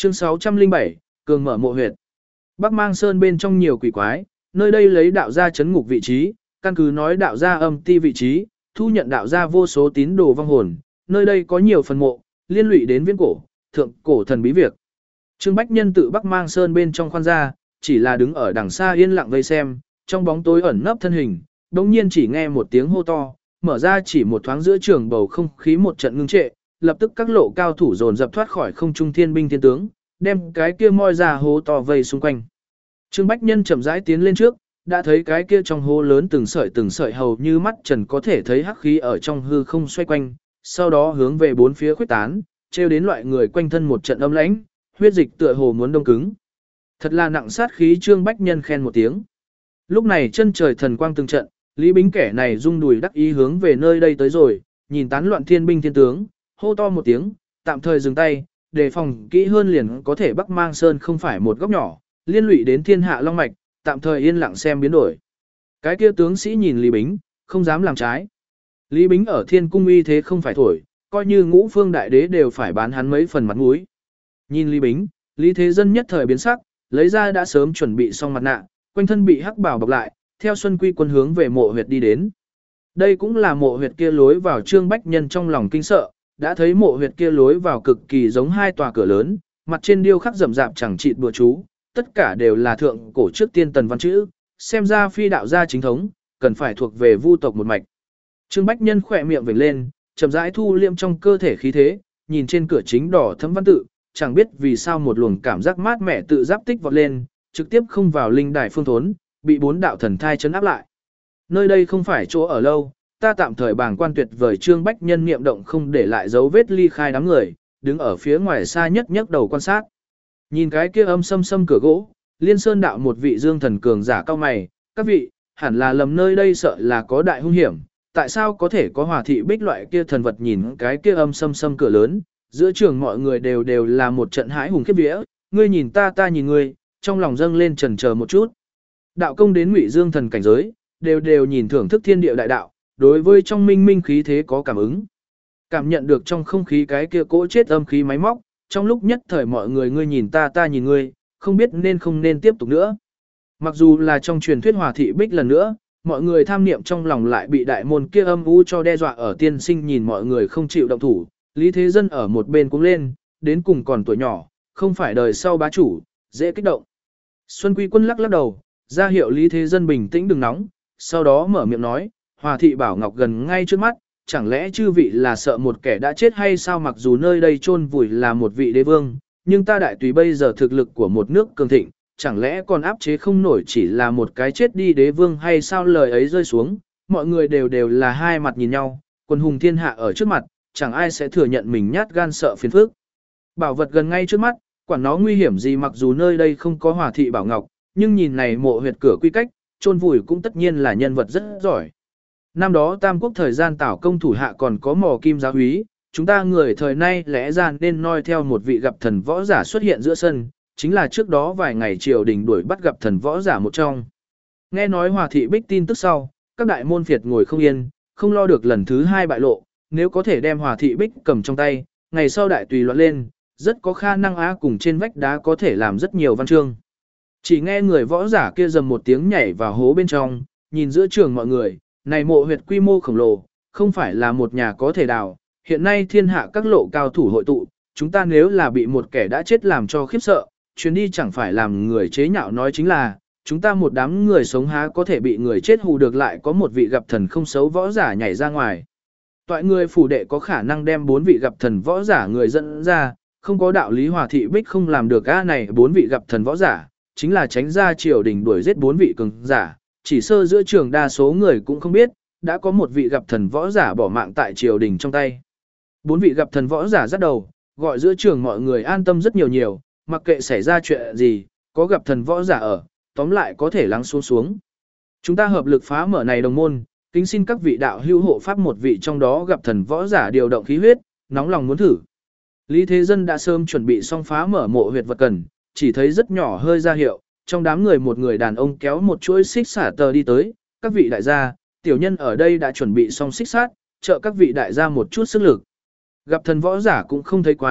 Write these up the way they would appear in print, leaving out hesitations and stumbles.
Chương 607, cường mở mộ huyệt. Bắc Mang Sơn bên trong nhiều quỷ quái, nơi đây lấy đạo gia chấn ngục vị trí, căn cứ nói đạo gia âm ti vị trí, thu nhận đạo gia vô số tín đồ vong hồn, nơi đây có nhiều phần mộ, liên lụy đến viễn cổ, thượng cổ thần bí việc. Trương Bách Nhân tự Bắc Mang Sơn bên trong khoan ra, chỉ là đứng ở đằng xa yên lặng vây xem, trong bóng tối ẩn nấp thân hình, đột nhiên chỉ nghe một tiếng hô to, mở ra chỉ một thoáng giữa trường bầu không khí một trận ngưng trệ, lập tức các lộ cao thủ dồn dập thoát khỏi không trung thiên binh thiên tướng, đem cái kia moi ra hố to vây xung quanh. Trương Bách Nhân chậm rãi tiến lên trước, đã thấy cái kia trong hố lớn từng sợi hầu như mắt trần có thể thấy hắc khí ở trong hư không xoay quanh, sau đó hướng về bốn phía khuếch tán, trêu đến loại người quanh thân một trận âm lãnh, huyết dịch tựa hồ muốn đông cứng. Thật là nặng sát khí. Trương Bách Nhân khen một tiếng. Lúc này chân trời thần quang từng trận, Lý Bính kẻ này rung đùi đắc ý hướng về nơi đây tới rồi, nhìn tán loạn thiên binh thiên tướng, hô to một tiếng, tạm thời dừng tay, đề phòng kỹ hơn liền có thể Bắc Mang Sơn không phải một góc nhỏ, liên lụy đến thiên hạ long mạch, tạm thời yên lặng xem biến đổi. Cái kia tướng sĩ nhìn Lý Bính, không dám làm trái. Lý Bính ở thiên cung uy thế không phải thổi, coi như ngũ phương đại đế đều phải bán hắn mấy phần mặt mũi. Nhìn Lý Bính, Lý Thế Dân nhất thời biến sắc, lấy ra đã sớm chuẩn bị xong mặt nạ, quanh thân bị hắc bảo bọc lại, theo Xuân Quy quân hướng về mộ huyệt đi đến. Đây cũng là mộ huyệt kia lối vào. Trương Bách Nhân trong lòng kinh sợ, đã thấy mộ huyệt kia lối vào cực kỳ giống hai tòa cửa lớn, mặt trên điêu khắc rậm rạp chẳng chịt bùa chú, tất cả đều là thượng cổ trước tiên tần văn chữ, xem ra phi đạo gia chính thống, cần phải thuộc về vu tộc một mạch. Trương Bách Nhân khỏe miệng vểnh lên, chậm rãi thu liệm trong cơ thể khí thế, nhìn trên cửa chính đỏ thấm văn tự, chẳng biết vì sao một luồng cảm giác mát mẻ tự giáp tích vọt lên, trực tiếp không vào linh đài phương thốn, bị bốn đạo thần thai chấn áp lại. Nơi đây không phải chỗ ở lâu, ta tạm thời bàng quan tuyệt vời. Trương Bách Nhân niệm động không để lại dấu vết ly khai đám người, đứng ở phía ngoài xa nhất nhấc đầu quan sát. Nhìn cái kia âm sâm sâm cửa gỗ, Liên Sơn đạo một vị dương thần cường giả cao mày, các vị, hẳn là lầm nơi đây, sợ là có đại hung hiểm, tại sao có thể có Hòa thị bích loại kia thần vật? Nhìn cái kia âm sâm sâm cửa lớn, giữa trường mọi người đều là một trận hãi hùng khiếp vía, ngươi nhìn ta, ta nhìn ngươi, trong lòng dâng lên chần chờ một chút. Đạo công đến Ngụy Dương thần cảnh giới, đều nhìn thưởng thức thiên địa đại đạo, đối với trong minh minh khí thế có cảm ứng. Cảm nhận được trong không khí cái kia cỗ chết âm khí máy móc, trong lúc nhất thời mọi người ngươi nhìn ta, ta nhìn ngươi, không biết nên không nên tiếp tục nữa. Mặc dù là trong truyền thuyết Hòa thị bích lần nữa, mọi người tham niệm trong lòng lại bị đại môn kia âm u cho đe dọa. Ở tiên sinh nhìn mọi người không chịu động thủ, Lý Thế Dân ở một bên cũng lên, đến cùng còn tuổi nhỏ, không phải đời sau bá chủ, dễ kích động. Xuân Quy quân lắc lắc đầu, ra hiệu Lý Thế Dân bình tĩnh đừng nóng, sau đó mở miệng nói, Hòa thị bảo ngọc gần ngay trước mắt, chẳng lẽ chư vị là sợ một kẻ đã chết hay sao? Mặc dù nơi đây chôn vùi là một vị đế vương, nhưng ta đại tùy bây giờ thực lực của một nước cường thịnh, chẳng lẽ còn áp chế không nổi chỉ là một cái chết đi đế vương hay sao? Lời ấy rơi xuống, mọi người đều là hai mặt nhìn nhau, quân hùng thiên hạ ở trước mặt, chẳng ai sẽ thừa nhận mình nhát gan sợ phiền phức. Bảo vật gần ngay trước mắt, quản nó nguy hiểm gì? Mặc dù nơi đây không có Hòa thị bảo ngọc, nhưng nhìn này mộ huyệt cửa quy cách, chôn vùi cũng tất nhiên là nhân vật rất giỏi. Năm đó Tam Quốc thời gian Tảo công thủ hạ còn có Mò Kim Giáo úy, chúng ta người thời nay lẽ ra nên noi theo một vị gặp thần võ giả xuất hiện giữa sân, chính là trước đó vài ngày triều đình đuổi bắt gặp thần võ giả một trong. Nghe nói Hòa thị bích tin tức sau, các đại môn phiệt ngồi không yên, không lo được lần thứ hai bại lộ, nếu có thể đem Hòa thị bích cầm trong tay, ngày sau đại tùy loạn lên, rất có khả năng á cùng trên vách đá có thể làm rất nhiều văn chương. Chỉ nghe người võ giả kia dầm một tiếng nhảy vào hố bên trong, nhìn giữa trường mọi người, này mộ huyệt quy mô khổng lồ, không phải là một nhà có thể đào, hiện nay thiên hạ các lộ cao thủ hội tụ, chúng ta nếu là bị một kẻ đã chết làm cho khiếp sợ, chuyến đi chẳng phải làm người chế nhạo nói chính là, chúng ta một đám người sống há có thể bị người chết hù được? Lại có một vị gặp thần không xấu võ giả nhảy ra ngoài. Toại người phủ đệ có khả năng đem 4 vị gặp thần võ giả người dẫn ra, không có đạo lý Hòa thị bích không làm được. Này 4 vị gặp thần võ giả, chính là tránh ra triều đình đuổi giết 4 vị cường giả, chỉ sơ giữa trường đa số người cũng không biết, đã có một vị gặp thần võ giả bỏ mạng tại triều đình trong tay. 4 vị gặp thần võ giả dắt đầu, gọi giữa trường mọi người an tâm rất nhiều, mặc kệ xảy ra chuyện gì, có gặp thần võ giả ở, tóm lại có thể lắng xuống. Chúng ta hợp lực phá mở này đồng môn, kính xin các vị đạo hữu hộ pháp một vị trong đó gặp thần võ giả điều động khí huyết, nóng lòng muốn thử. Lý Thế Dân đã sớm chuẩn bị xong phá mở mộ huyệt vật cần, chỉ thấy rất nhỏ hơi ra hiệu, trong đám người một người đàn ông kéo một chuỗi xích xả tờ đi tới, các vị đại gia, tiểu nhân ở đây đã chuẩn bị xong xích sát, trợ các vị đại gia một chút sức lực. Gặp thần võ giả cũng không thấy quái,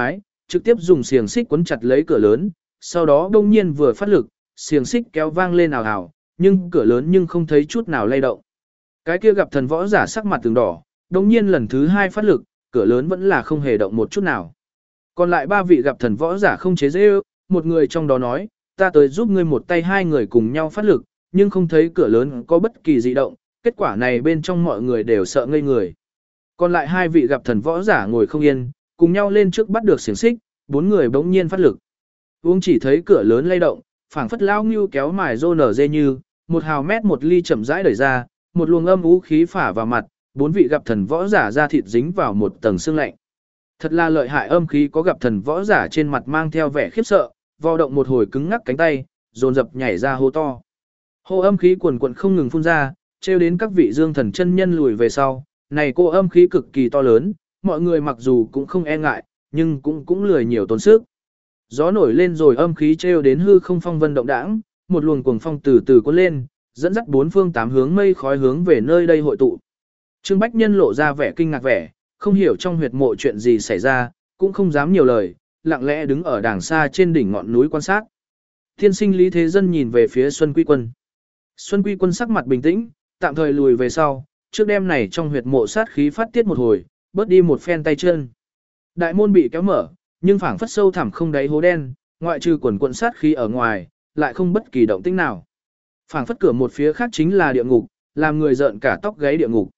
trực tiếp dùng xiềng xích quấn chặt lấy cửa lớn, sau đó đông nhiên vừa phát lực, xiềng xích kéo vang lên ào ào, nhưng cửa lớn nhưng không thấy chút nào lay động. Cái kia gặp thần võ giả sắc mặt từng đỏ, đông nhiên lần thứ 2 phát lực, cửa lớn vẫn là không hề động một chút nào. Còn lại 3 vị gặp thần võ giả không chế giễu, một người trong đó nói, ta tới giúp ngươi một tay, 2 người cùng nhau phát lực, nhưng không thấy cửa lớn có bất kỳ dị động, kết quả này bên trong mọi người đều sợ ngây người. Còn lại 2 vị gặp thần võ giả ngồi không yên, cùng nhau lên trước bắt được xiềng xích, 4 người bỗng nhiên phát lực. Uống chỉ thấy cửa lớn lay động, phảng phất lao ngưu kéo mài rô nở dê như, 1 hào mét 1 ly chậm rãi đẩy ra, một luồng âm u khí phả vào mặt, 4 vị gặp thần võ giả da thịt dính vào một tầng xương lạnh. Thật là lợi hại âm khí, có gặp thần võ giả trên mặt mang theo vẻ khiếp sợ, vò động một hồi cứng ngắc cánh tay, dồn dập nhảy ra hô to. Hô âm khí quần quần không ngừng phun ra, trêu đến các vị dương thần chân nhân lùi về sau. Này cô âm khí cực kỳ to lớn, mọi người mặc dù cũng không e ngại, nhưng cũng lười nhiều tốn sức. Gió nổi lên rồi âm khí trêu đến hư không phong vân động đãng, một luồng cuồng phong từ từ cuốn lên, dẫn dắt 4 phương 8 hướng mây khói hướng về nơi đây hội tụ. Trương Bách Nhân lộ ra vẻ kinh ngạc vẻ, không hiểu trong huyệt mộ chuyện gì xảy ra, cũng không dám nhiều lời, lặng lẽ đứng ở đàng xa trên đỉnh ngọn núi quan sát. Thiên sinh Lý Thế Dân nhìn về phía Xuân Quy Quân. Xuân Quy Quân sắc mặt bình tĩnh, tạm thời lùi về sau, trước đêm này trong huyệt mộ sát khí phát tiết một hồi, bớt đi một phen tay chân. Đại môn bị kéo mở, nhưng phảng phất sâu thẳm không đáy hố đen, ngoại trừ quần quần sát khí ở ngoài, lại không bất kỳ động tĩnh nào. Phảng phất cửa một phía khác chính là địa ngục, làm người rợn cả tóc gáy địa ngục.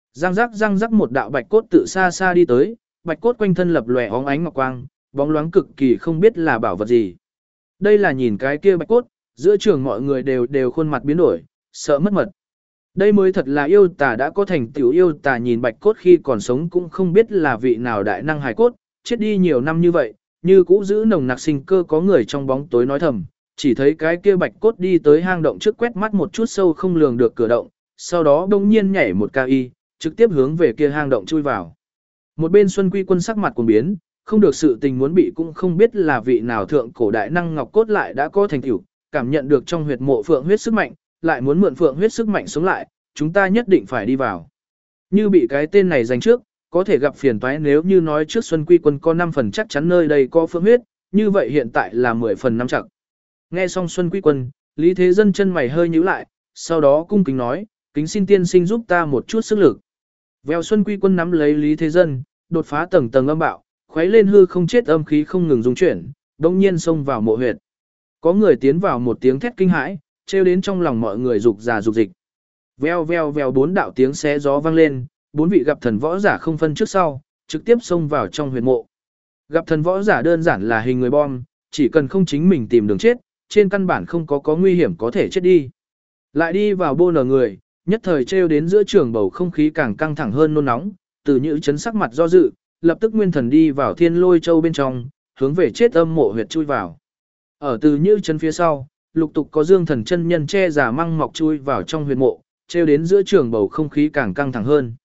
Răng rắc một đạo bạch cốt tự xa xa đi tới, bạch cốt quanh thân lập lòe óng ánh ngọc quang, bóng loáng cực kỳ, không biết là bảo vật gì. Đây là nhìn cái kia bạch cốt, giữa trường mọi người đều khuôn mặt biến đổi, sợ mất mật. Đây mới thật là yêu tà, đã có thành tiểu yêu tà, nhìn bạch cốt khi còn sống cũng không biết là vị nào đại năng hài cốt, chết đi nhiều năm như vậy, như cũ giữ nồng nặc sinh cơ. Có người trong bóng tối nói thầm, chỉ thấy cái kia bạch cốt đi tới hang động trước, quét mắt một chút sâu không lường được cửa động, sau đó đông nhiên nhảy một cao y, trực tiếp hướng về kia hang động chui vào. Một bên Xuân Quy Quân sắc mặt cuồng biến, không được sự tình muốn bị, cũng không biết là vị nào thượng cổ đại năng ngọc cốt lại đã có thành tựu, cảm nhận được trong huyệt mộ phượng huyết sức mạnh, lại muốn mượn phượng huyết sức mạnh sống lại, chúng ta nhất định phải đi vào. Như bị cái tên này giành trước, có thể gặp phiền toái. Nếu như nói trước Xuân Quy Quân có 5 phần chắc chắn nơi đây có phượng huyết, như vậy hiện tại là 10 phần 5 chắc. Nghe xong Xuân Quy Quân, Lý Thế Dân chân mày hơi nhíu lại, sau đó cung kính nói, kính xin tiên sinh giúp ta một chút sức lực. Vèo, Xuân Quy Quân nắm lấy Lý Thế Dân, đột phá tầng tầng âm bạo, khuấy lên hư không chết âm khí không ngừng dung chuyển, đông nhiên xông vào mộ huyệt. Có người tiến vào, một tiếng thét kinh hãi, trêu đến trong lòng mọi người rục rà rục dịch. Vèo vèo vèo, 4 đạo tiếng xé gió vang lên, 4 vị gặp thần võ giả không phân trước sau, trực tiếp xông vào trong huyệt mộ. Gặp thần võ giả đơn giản là hình người bom, chỉ cần không chính mình tìm đường chết, trên căn bản không có nguy hiểm có thể chết đi. Lại đi vào bô nở người, nhất thời trêu đến giữa trường bầu không khí càng căng thẳng hơn nôn nóng, từ Nhữ chấn sắc mặt do dự, lập tức nguyên thần đi vào Thiên Lôi Châu bên trong, hướng về chết âm mộ huyệt chui vào. Ở từ Nhữ chấn phía sau, lục tục có Dương Thần chân nhân che giả măng mọc chui vào trong huyệt mộ, trêu đến giữa trường bầu không khí càng căng thẳng hơn.